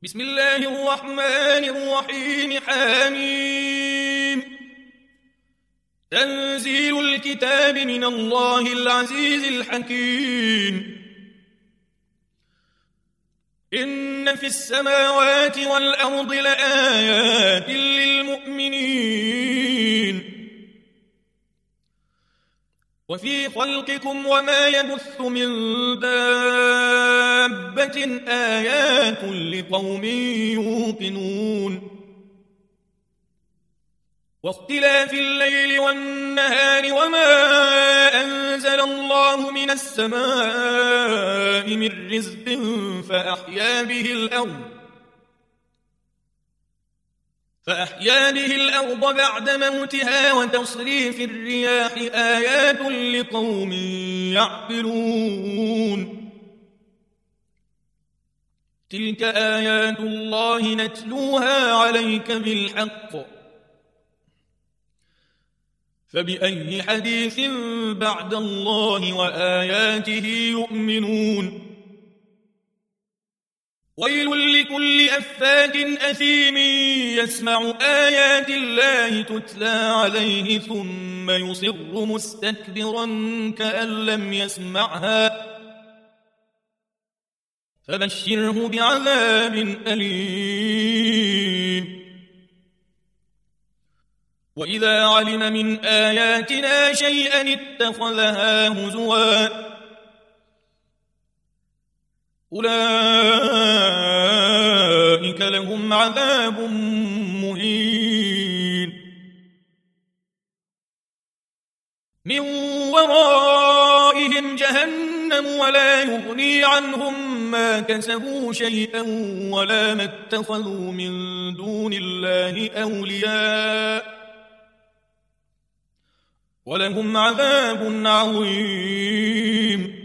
بسم الله الرحمن الرحيم حميم تنزيل الكتاب من الله العزيز الحكيم إن في السماوات والأرض لآيات للمؤمنين وفي خلقكم وما يبث من دابة آيات لقوم يوقنون واختلاف الليل والنهار وما أنزل الله من السماء من رزق فأحيا به الأرض بعد موتها وتصريف الرياح آيات لقوم يعقلون تلك آيات الله نتلوها عليك بالحق فبأي حديث بعد الله وآياته يؤمنون ويل لكل أفاك أثيم يسمع آيات الله تتلى عليه ثم يصر مستكبرا كأن لم يسمعها فبشره بعذاب أليم وإذا علم من آياتنا شيئا اتخذها هزوا أولئك لهم عذاب مهين من ورائهم جهنم ولا يغني عنهم ما كسبوا شيئا ولا ما اتخذوا من دون الله أولياء ولهم عذاب عظيم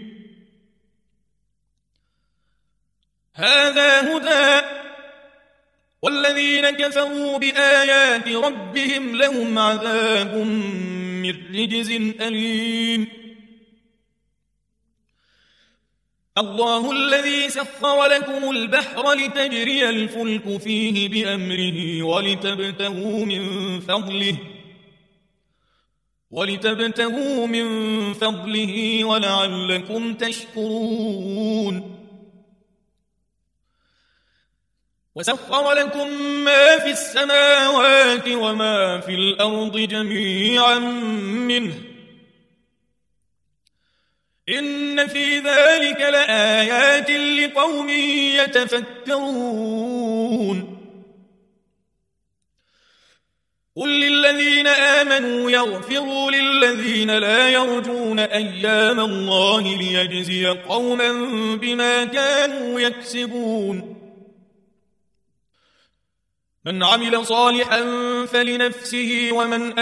هذا هدى والذين كفروا بآيات ربهم لهم عذاب من رجز أليم الله الذي سخر لكم البحر لتجري الفلك فيه بأمره ولتبتغوا من فضله ولعلكم تشكرون وسخر لكم ما في السماوات وما في الأرض جميعا منه إن في ذلك لآيات لقوم يتفكرون قل للذين آمنوا يغفروا للذين لا يرجون أيام الله ليجزي قوما بما كانوا يكسبون من عمل صالحا فلنفسه ومن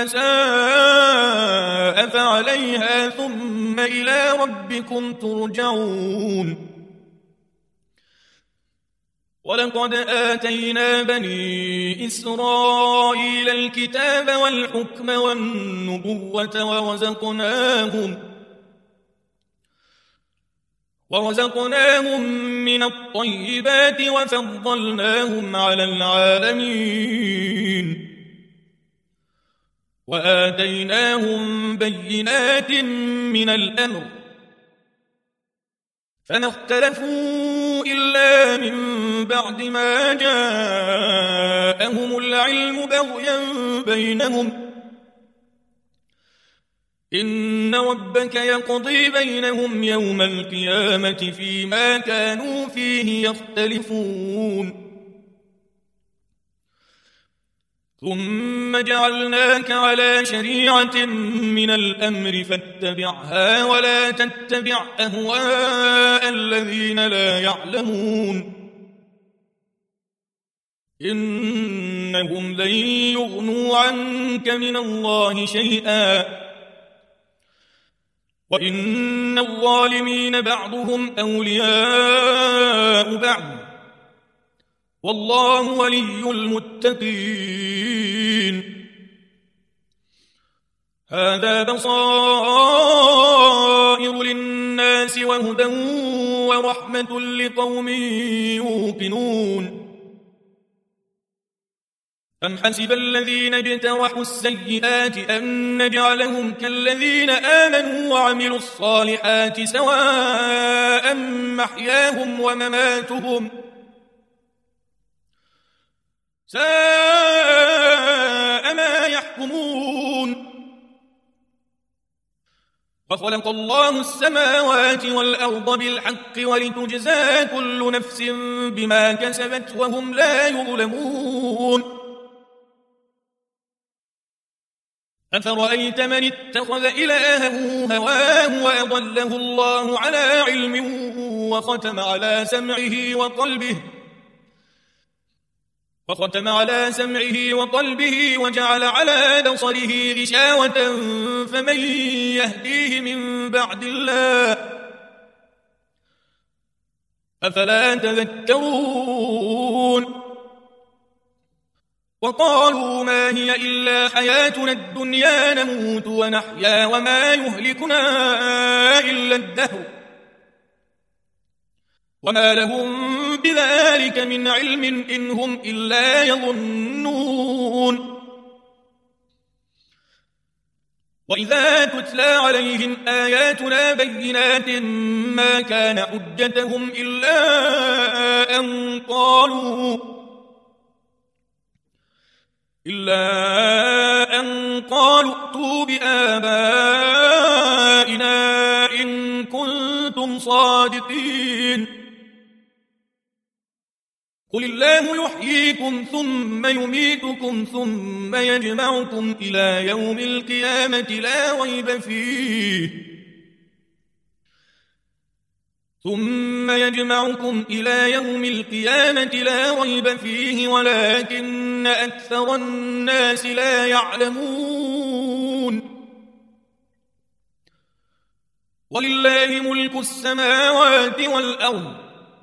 أساء فعليها ثم إلى ربكم ترجعون ولقد آتينا بني إسرائيل الكتاب والحكم والنبوة ورزقناهم من الطيبات وفضلناهم على العالمين وآتيناهم بينات من الأمر فما اختلفوا إلا من بعد ما جاءهم العلم بغيا بينهم إن ربك يقضي بينهم يوم القيامة فيما كانوا فيه يختلفون ثم جعلناك على شريعة من الأمر فاتبعها ولا تتبع أهواء الذين لا يعلمون إنهم لن يغنوا عنك من الله شيئا وإن الظالمين بعضهم أولياء بعض والله ولي المتقين هذا بصائر للناس وهدى ورحمة لقوم يوقنون أم حسب الذين اجترحوا السيئات أن نجعلهم كالذين آمنوا وعملوا الصالحات سواء محياهم ومماتهم ساء ما يحكمون وخلق الله السماوات والأرض بالحق ولتجزى كل نفس بما كسبت وهم لا يظلمون أفرأيت من اتخذ إلهه هواه وأضله الله على علم وختم على سمعه وقلبه وجعل على بصره غشاوة فمن يهديه من بعد الله أفلا تذكرون وقالوا ما هي إلا حياتنا الدنيا نموت ونحيا وما يهلكنا إلا الدهر وما لهم بذلك من علم إن هم إلا يظنون وإذا تتلى عليهم آياتنا بينات ما كان حجتهم إلا أن قالوا ائتوا بآبائنا إن كنتم صادقين قل الله يحييكم ثم يميتكم ثم يجمعكم إلى يوم القيامة لا ريب فيه ولكن أكثر الناس لا يعلمون ولله ملك السماوات والأرض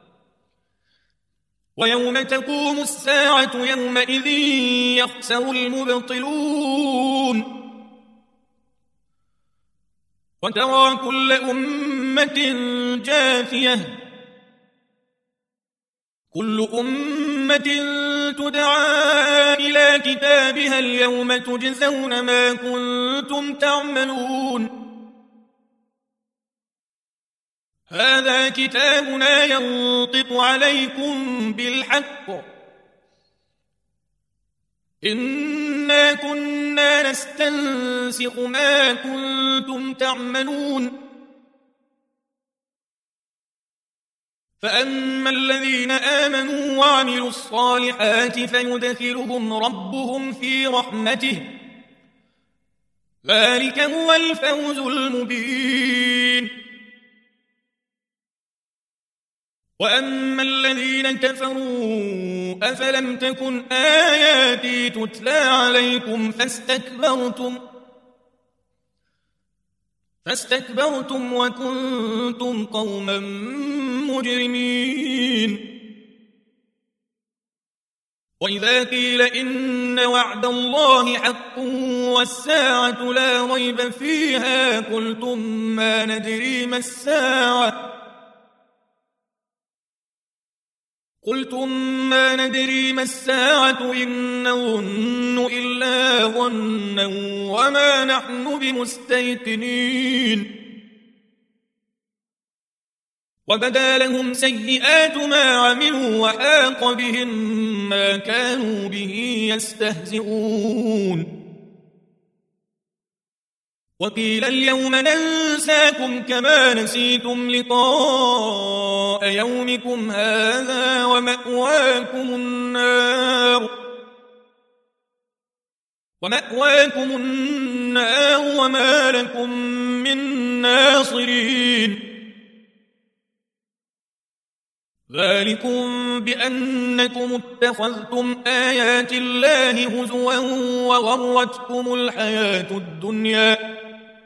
ويوم تقوم الساعة يومئذ يخسر المبطلون وترى كل أمة جاثية كل أمة تدعى إلى كتابها اليوم تجزون ما كنتم تعملون هذا كتابنا ينطق عليكم بالحق إنا كنا نستنسخ ما كنتم تعملون فأما الذين آمنوا وعملوا الصالحات فيدخلهم ربهم في رحمته ذلك هو الفوز المبين وأما الذين كفروا أفلم تكن آياتي تتلى عليكم فاستكبرتم وكنتم قوما مجرمين وإذا قيل إن وعد الله حق والساعة لا ريب فيها قلتم ما ندري ما الساعة إن نظن إلا ظنا وما نحن بمستيقنين وبدا لهم سيئات ما عملوا وحاق بهم ما كانوا به يستهزئون وقيل اليوم ننساكم كما نسيتم لقاء يومكم هذا ومأواكم النار وما لكم من ناصرين ذلكم بأنكم اتخذتم آيات الله هزوا وغرتكم الحياة الدنيا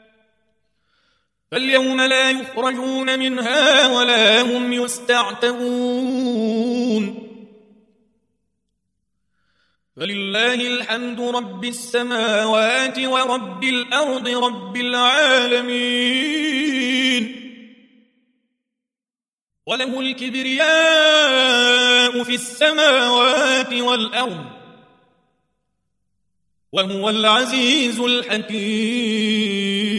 فاليوم لا يخرجون منها ولا هم يستعتبون فلله الحمد رب السماوات ورب الأرض رب العالمين وله الكبرياء في السماوات والأرض وهو العزيز الحكيم.